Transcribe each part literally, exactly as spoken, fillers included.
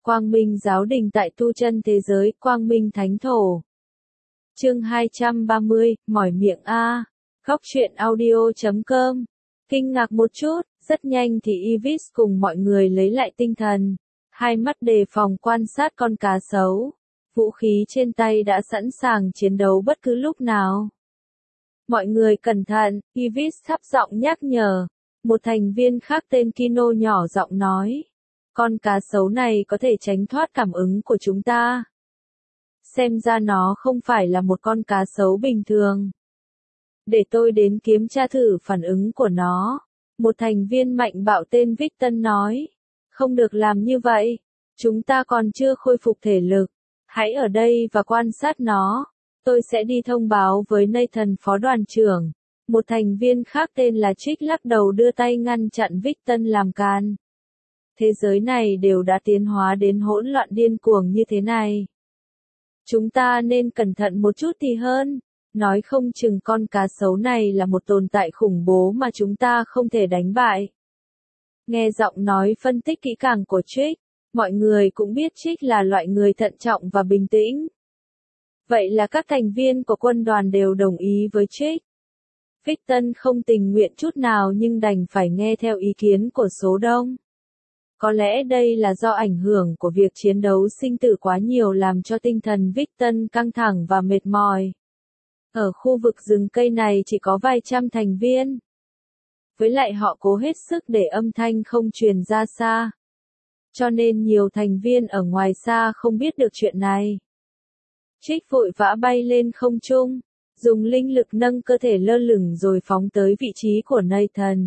Quang Minh Giáo Đình tại tu chân thế giới, Quang Minh Thánh Thổ. Chương hai trăm ba mươi, mỏi miệng a. Góc truyện audio chấm com. Kinh ngạc một chút, rất nhanh thì Ivis cùng mọi người lấy lại tinh thần, hai mắt đề phòng quan sát con cá sấu. Vũ khí trên tay đã sẵn sàng chiến đấu bất cứ lúc nào. Mọi người cẩn thận, Ivis thấp giọng nhắc nhở. Một thành viên khác tên Kino nhỏ giọng nói. Con cá sấu này có thể tránh thoát cảm ứng của chúng ta. Xem ra nó không phải là một con cá sấu bình thường. Để tôi đến kiểm tra thử phản ứng của nó. Một thành viên mạnh bạo tên Victon nói. Không được làm như vậy. Chúng ta còn chưa khôi phục thể lực. Hãy ở đây và quan sát nó. Tôi sẽ đi thông báo với Nathan phó đoàn trưởng. Một thành viên khác tên là Trích lắc đầu đưa tay ngăn chặn Victon làm can. Thế giới này đều đã tiến hóa đến hỗn loạn điên cuồng như thế này. Chúng ta nên cẩn thận một chút thì hơn. Nói không chừng con cá sấu này là một tồn tại khủng bố mà chúng ta không thể đánh bại. Nghe giọng nói phân tích kỹ càng của Trích, mọi người cũng biết Trích là loại người thận trọng và bình tĩnh. Vậy là các thành viên của quân đoàn đều đồng ý với Trích. Victon không tình nguyện chút nào nhưng đành phải nghe theo ý kiến của số đông. Có lẽ đây là do ảnh hưởng của việc chiến đấu sinh tử quá nhiều làm cho tinh thần Victon căng thẳng và mệt mỏi. Ở khu vực rừng cây này chỉ có vài trăm thành viên. Với lại họ cố hết sức để âm thanh không truyền ra xa. Cho nên nhiều thành viên ở ngoài xa không biết được chuyện này. Trích vội vã bay lên không trung, dùng linh lực nâng cơ thể lơ lửng rồi phóng tới vị trí của Nathan.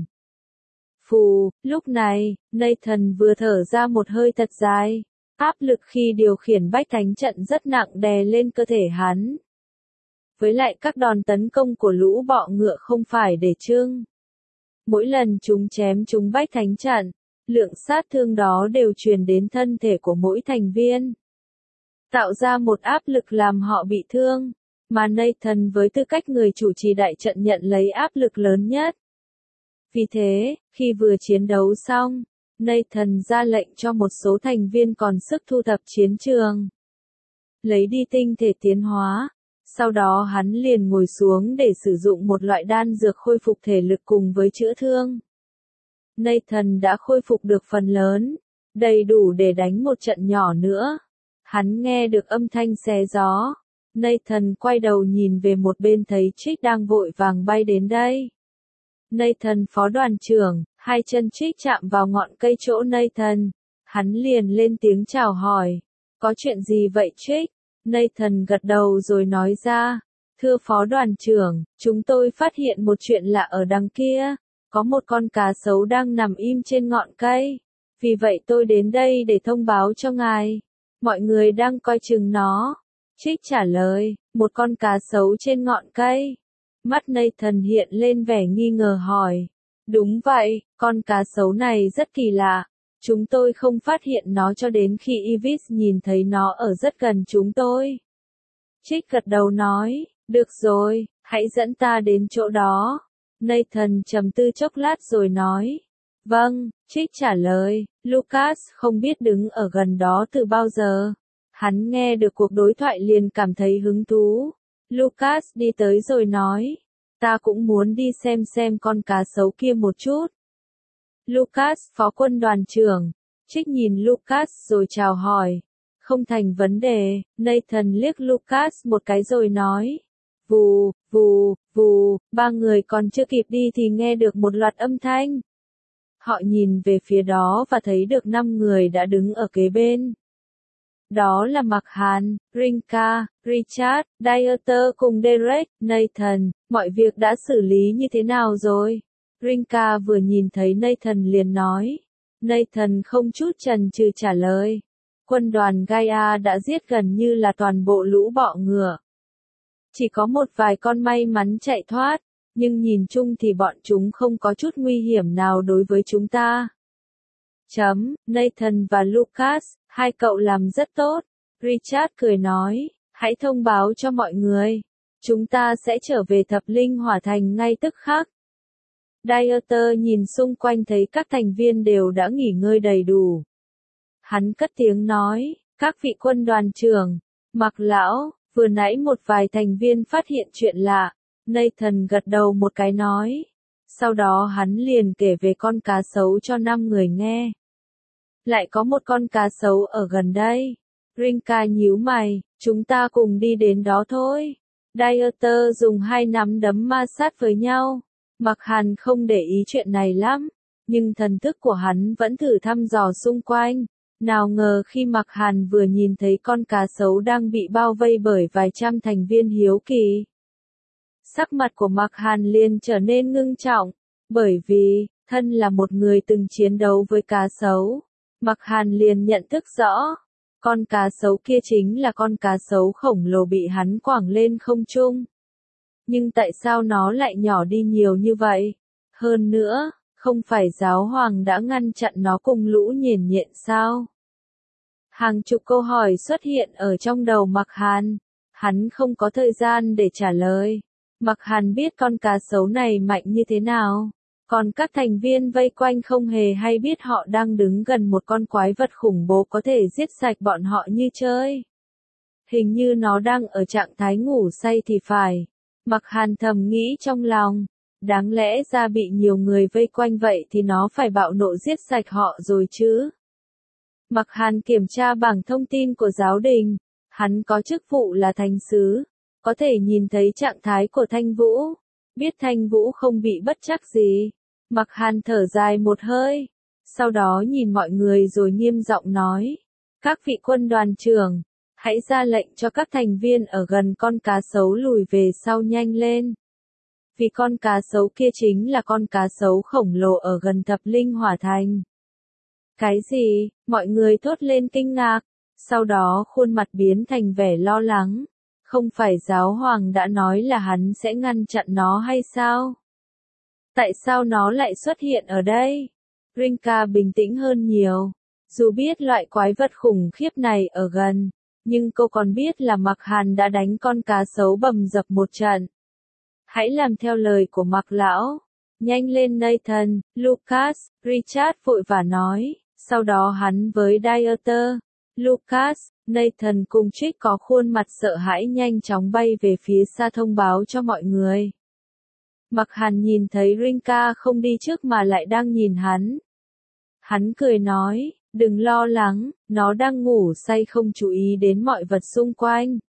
Phù, lúc này, Nathan vừa thở ra một hơi thật dài. Áp lực khi điều khiển bách thánh trận rất nặng đè lên cơ thể hắn. Với lại các đòn tấn công của lũ bọ ngựa không phải để chưng. Mỗi lần chúng chém trúng bách thánh trận, lượng sát thương đó đều truyền đến thân thể của mỗi thành viên. Tạo ra một áp lực làm họ bị thương, mà Nathan với tư cách người chủ trì đại trận nhận lấy áp lực lớn nhất. Vì thế, khi vừa chiến đấu xong, Nathan ra lệnh cho một số thành viên còn sức thu thập chiến trường. Lấy đi tinh thể tiến hóa, sau đó hắn liền ngồi xuống để sử dụng một loại đan dược khôi phục thể lực cùng với chữa thương. Nathan đã khôi phục được phần lớn, đầy đủ để đánh một trận nhỏ nữa. Hắn nghe được âm thanh xé gió. Nathan quay đầu nhìn về một bên thấy Trích đang vội vàng bay đến đây. Nathan phó đoàn trưởng, hai chân Trích chạm vào ngọn cây chỗ Nathan. Hắn liền lên tiếng chào hỏi. Có chuyện gì vậy Trích? Nathan gật đầu rồi nói ra. Thưa phó đoàn trưởng, chúng tôi phát hiện một chuyện lạ ở đằng kia. Có một con cá sấu đang nằm im trên ngọn cây. Vì vậy tôi đến đây để thông báo cho ngài. Mọi người đang coi chừng nó. Trích trả lời, một con cá sấu trên ngọn cây. Mắt Nathan hiện lên vẻ nghi ngờ hỏi. Đúng vậy, con cá sấu này rất kỳ lạ. Chúng tôi không phát hiện nó cho đến khi Ivis nhìn thấy nó ở rất gần chúng tôi. Trích gật đầu nói, được rồi, hãy dẫn ta đến chỗ đó. Nathan trầm tư chốc lát rồi nói. Vâng, Trích trả lời, Lucas không biết đứng ở gần đó từ bao giờ. Hắn nghe được cuộc đối thoại liền cảm thấy hứng thú. Lucas đi tới rồi nói, ta cũng muốn đi xem xem con cá sấu kia một chút. Lucas phó quân đoàn trưởng, Trích nhìn Lucas rồi chào hỏi. Không thành vấn đề, Nathan liếc Lucas một cái rồi nói. Vù, vù, vù, ba người còn chưa kịp đi thì nghe được một loạt âm thanh. Họ nhìn về phía đó và thấy được năm người đã đứng ở kế bên. Đó là Mạc Hàn, Rinka, Richard, Dieter cùng Derek, Nathan, mọi việc đã xử lý như thế nào rồi? Rinka vừa nhìn thấy Nathan liền nói. Nathan không chút chần chừ trả lời. Quân đoàn Gaia đã giết gần như là toàn bộ lũ bọ ngựa. Chỉ có một vài con may mắn chạy thoát, nhưng nhìn chung thì bọn chúng không có chút nguy hiểm nào đối với chúng ta. Chấm, Nathan và Lucas, hai cậu làm rất tốt. Richard cười nói, hãy thông báo cho mọi người. Chúng ta sẽ trở về thập linh hỏa thành ngay tức khắc. Dieter nhìn xung quanh thấy các thành viên đều đã nghỉ ngơi đầy đủ. Hắn cất tiếng nói, các vị quân đoàn trưởng, Mạc lão, vừa nãy một vài thành viên phát hiện chuyện lạ. Nathan gật đầu một cái nói. Sau đó hắn liền kể về con cá sấu cho năm người nghe. Lại có một con cá sấu ở gần đây. Rinka nhíu mày, chúng ta cùng đi đến đó thôi. Dieter dùng hai nắm đấm ma sát với nhau. Mạc Hàn không để ý chuyện này lắm, nhưng thần thức của hắn vẫn thử thăm dò xung quanh. Nào ngờ khi Mạc Hàn vừa nhìn thấy con cá sấu đang bị bao vây bởi vài trăm thành viên hiếu kỳ. Sắc mặt của Mạc Hàn liền trở nên ngưng trọng, bởi vì, thân là một người từng chiến đấu với cá sấu. Mạc Hàn liền nhận thức rõ, con cá sấu kia chính là con cá sấu khổng lồ bị hắn quẳng lên không trung. Nhưng tại sao nó lại nhỏ đi nhiều như vậy? Hơn nữa, không phải giáo hoàng đã ngăn chặn nó cùng lũ nhện nhện sao? Hàng chục câu hỏi xuất hiện ở trong đầu Mạc Hàn. Hắn không có thời gian để trả lời. Mạc Hàn biết con cá sấu này mạnh như thế nào. Còn các thành viên vây quanh không hề hay biết họ đang đứng gần một con quái vật khủng bố có thể giết sạch bọn họ như chơi. Hình như nó đang ở trạng thái ngủ say thì phải. Mạc Hàn thầm nghĩ trong lòng. Đáng lẽ ra bị nhiều người vây quanh vậy thì nó phải bạo nộ giết sạch họ rồi chứ. Mạc Hàn kiểm tra bảng thông tin của giáo đình. Hắn có chức vụ là thánh sứ. Có thể nhìn thấy trạng thái của Thanh Vũ. Biết Thanh Vũ không bị bất trắc gì. Mạc Hàn thở dài một hơi. Sau đó nhìn mọi người rồi nghiêm giọng nói. Các vị quân đoàn trưởng, hãy ra lệnh cho các thành viên ở gần con cá sấu lùi về sau nhanh lên. Vì con cá sấu kia chính là con cá sấu khổng lồ ở gần thập linh hỏa thành. Cái gì? Mọi người thốt lên kinh ngạc. Sau đó khuôn mặt biến thành vẻ lo lắng. Không phải giáo hoàng đã nói là hắn sẽ ngăn chặn nó hay sao? Tại sao nó lại xuất hiện ở đây? Rinka bình tĩnh hơn nhiều. Dù biết loại quái vật khủng khiếp này ở gần, nhưng cô còn biết là Mạc Hàn đã đánh con cá sấu bầm dập một trận. Hãy làm theo lời của Mạc lão. Nhanh lên Nathan, Lucas, Richard vội vã nói. Sau đó hắn với Dieter, Lucas, Nathan cùng Trick có khuôn mặt sợ hãi nhanh chóng bay về phía xa thông báo cho mọi người. Mạc Hàn nhìn thấy Rinka không đi trước mà lại đang nhìn hắn. Hắn cười nói, đừng lo lắng, nó đang ngủ say không chú ý đến mọi vật xung quanh.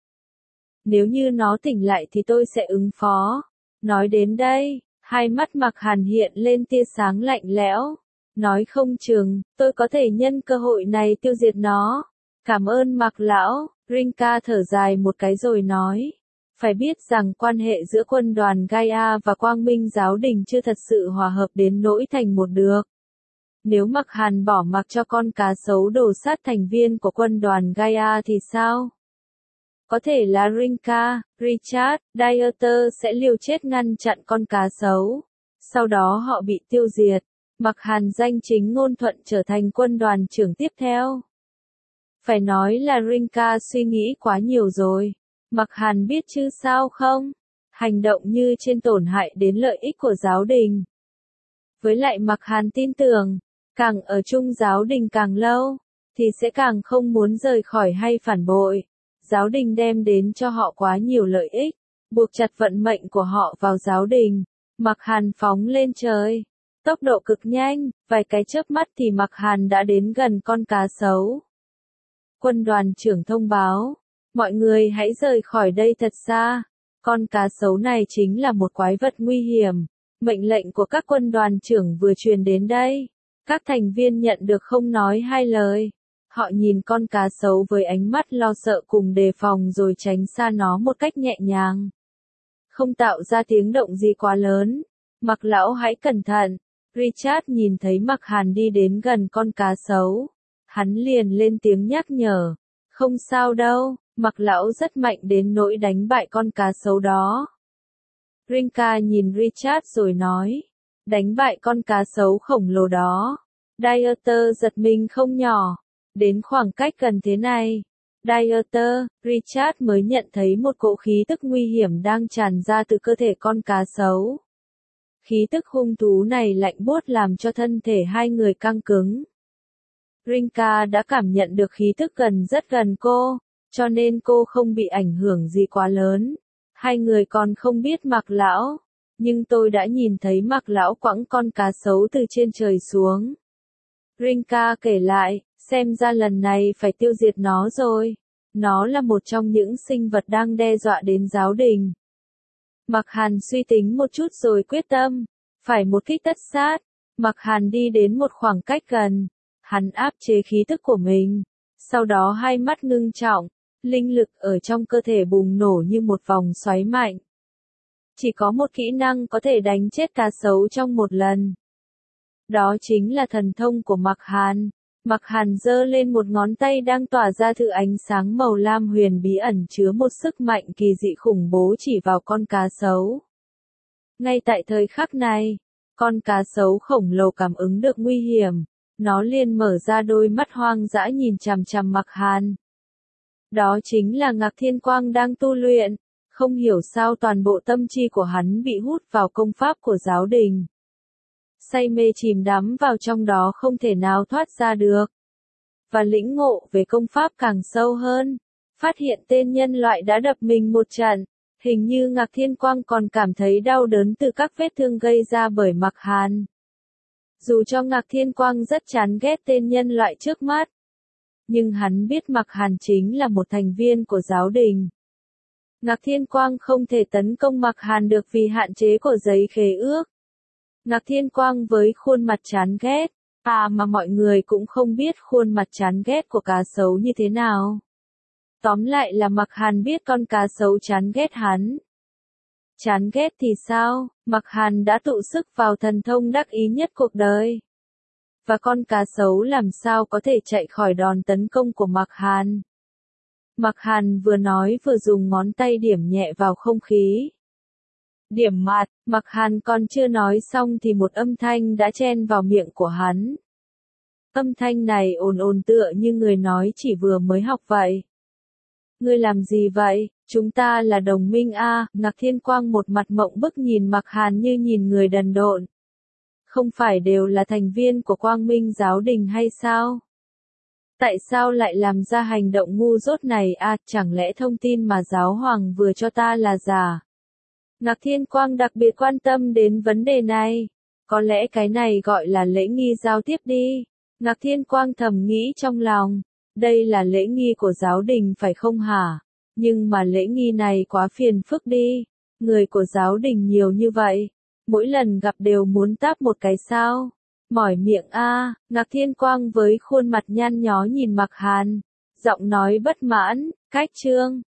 Nếu như nó tỉnh lại thì tôi sẽ ứng phó. Nói đến đây, hai mắt Mạc Hàn hiện lên tia sáng lạnh lẽo. Nói không chừng, tôi có thể nhân cơ hội này tiêu diệt nó. Cảm ơn Mạc lão, Rinka thở dài một cái rồi nói. Phải biết rằng quan hệ giữa quân đoàn Gaia và Quang Minh giáo đình chưa thật sự hòa hợp đến nỗi thành một được. Nếu Mạc Hàn bỏ mặc cho con cá sấu đổ sát thành viên của quân đoàn Gaia thì sao? Có thể là Rinka, Richard, Dieter sẽ liều chết ngăn chặn con cá sấu. Sau đó họ bị tiêu diệt. Mạc Hàn danh chính ngôn thuận trở thành quân đoàn trưởng tiếp theo. Phải nói là Rinka suy nghĩ quá nhiều rồi. Mạc Hàn biết chứ sao không? Hành động như trên tổn hại đến lợi ích của giáo đình. Với lại Mạc Hàn tin tưởng, càng ở chung giáo đình càng lâu, thì sẽ càng không muốn rời khỏi hay phản bội. Giáo đình đem đến cho họ quá nhiều lợi ích, buộc chặt vận mệnh của họ vào giáo đình. Mạc Hàn phóng lên trời. Tốc độ cực nhanh, vài cái chớp mắt thì Mạc Hàn đã đến gần con cá sấu. Quân đoàn trưởng thông báo, mọi người hãy rời khỏi đây thật xa. Con cá sấu này chính là một quái vật nguy hiểm. Mệnh lệnh của các quân đoàn trưởng vừa truyền đến đây. Các thành viên nhận được không nói hai lời. Họ nhìn con cá sấu với ánh mắt lo sợ cùng đề phòng rồi tránh xa nó một cách nhẹ nhàng. Không tạo ra tiếng động gì quá lớn. Mạc lão hãy cẩn thận. Richard nhìn thấy Mạc Hàn đi đến gần con cá sấu. Hắn liền lên tiếng nhắc nhở. Không sao đâu, Mạc lão rất mạnh đến nỗi đánh bại con cá sấu đó. Rinka nhìn Richard rồi nói. Đánh bại con cá sấu khổng lồ đó. Dieter giật mình không nhỏ. Đến khoảng cách gần thế này. Dieter, Richard mới nhận thấy một cỗ khí tức nguy hiểm đang tràn ra từ cơ thể con cá sấu. Khí tức hung thú này lạnh buốt làm cho thân thể hai người căng cứng. Rinka đã cảm nhận được khí thức gần rất gần cô, cho nên cô không bị ảnh hưởng gì quá lớn. Hai người còn không biết Mạc lão, nhưng tôi đã nhìn thấy Mạc lão quẳng con cá sấu từ trên trời xuống. Rinka kể lại, xem ra lần này phải tiêu diệt nó rồi. Nó là một trong những sinh vật đang đe dọa đến giáo đình. Mạc Hàn suy tính một chút rồi quyết tâm, phải một kích tất sát. Mạc Hàn đi đến một khoảng cách gần, hắn áp chế khí tức của mình, sau đó hai mắt ngưng trọng, linh lực ở trong cơ thể bùng nổ như một vòng xoáy mạnh. Chỉ có một kỹ năng có thể đánh chết cá sấu trong một lần. Đó chính là thần thông của Mạc Hàn. Mạc Hàn giơ lên một ngón tay đang tỏa ra thứ ánh sáng màu lam huyền bí ẩn chứa một sức mạnh kỳ dị khủng bố chỉ vào con cá sấu. Ngay tại thời khắc này, con cá sấu khổng lồ cảm ứng được nguy hiểm, nó liền mở ra đôi mắt hoang dã nhìn chằm chằm Mạc Hàn. Đó chính là Ngạc Thiên Quang đang tu luyện, không hiểu sao toàn bộ tâm trí của hắn bị hút vào công pháp của giáo đình. Say mê chìm đắm vào trong đó không thể nào thoát ra được. Và lĩnh ngộ về công pháp càng sâu hơn, phát hiện tên nhân loại đã đập mình một trận, hình như Ngạc Thiên Quang còn cảm thấy đau đớn từ các vết thương gây ra bởi Mạc Hàn. Dù cho Ngạc Thiên Quang rất chán ghét tên nhân loại trước mắt, nhưng hắn biết Mạc Hàn chính là một thành viên của giáo đình. Ngạc Thiên Quang không thể tấn công Mạc Hàn được vì hạn chế của giấy khế ước. Ngạc Thiên Quang với khuôn mặt chán ghét, à mà mọi người cũng không biết khuôn mặt chán ghét của cá sấu như thế nào. Tóm lại là Mạc Hàn biết con cá sấu chán ghét hắn. Chán ghét thì sao, Mạc Hàn đã tụ sức vào thần thông đắc ý nhất cuộc đời. Và con cá sấu làm sao có thể chạy khỏi đòn tấn công của Mạc Hàn. Mạc Hàn vừa nói vừa dùng ngón tay điểm nhẹ vào không khí. Điểm mặt, Mạc Hàn còn chưa nói xong thì một âm thanh đã chen vào miệng của hắn. Âm thanh này ồn ồn tựa như người nói chỉ vừa mới học vậy. Ngươi làm gì vậy, chúng ta là đồng minh a à? Ngạc Thiên Quang một mặt mộng bức nhìn Mạc Hàn như nhìn người đần độn. Không phải đều là thành viên của Quang Minh giáo đình hay sao? Tại sao lại làm ra hành động ngu dốt này a à? Chẳng lẽ thông tin mà giáo hoàng vừa cho ta là giả? Ngạc Thiên Quang đặc biệt quan tâm đến vấn đề này. Có lẽ cái này gọi là lễ nghi giao tiếp đi. Ngạc Thiên Quang thầm nghĩ trong lòng. Đây là lễ nghi của giáo đình phải không hả? Nhưng mà lễ nghi này quá phiền phức đi. Người của giáo đình nhiều như vậy. Mỗi lần gặp đều muốn táp một cái sao? Mỏi miệng a à? Ngạc Thiên Quang với khuôn mặt nhăn nhó nhìn Mạc Hàn. Giọng nói bất mãn, cách chương.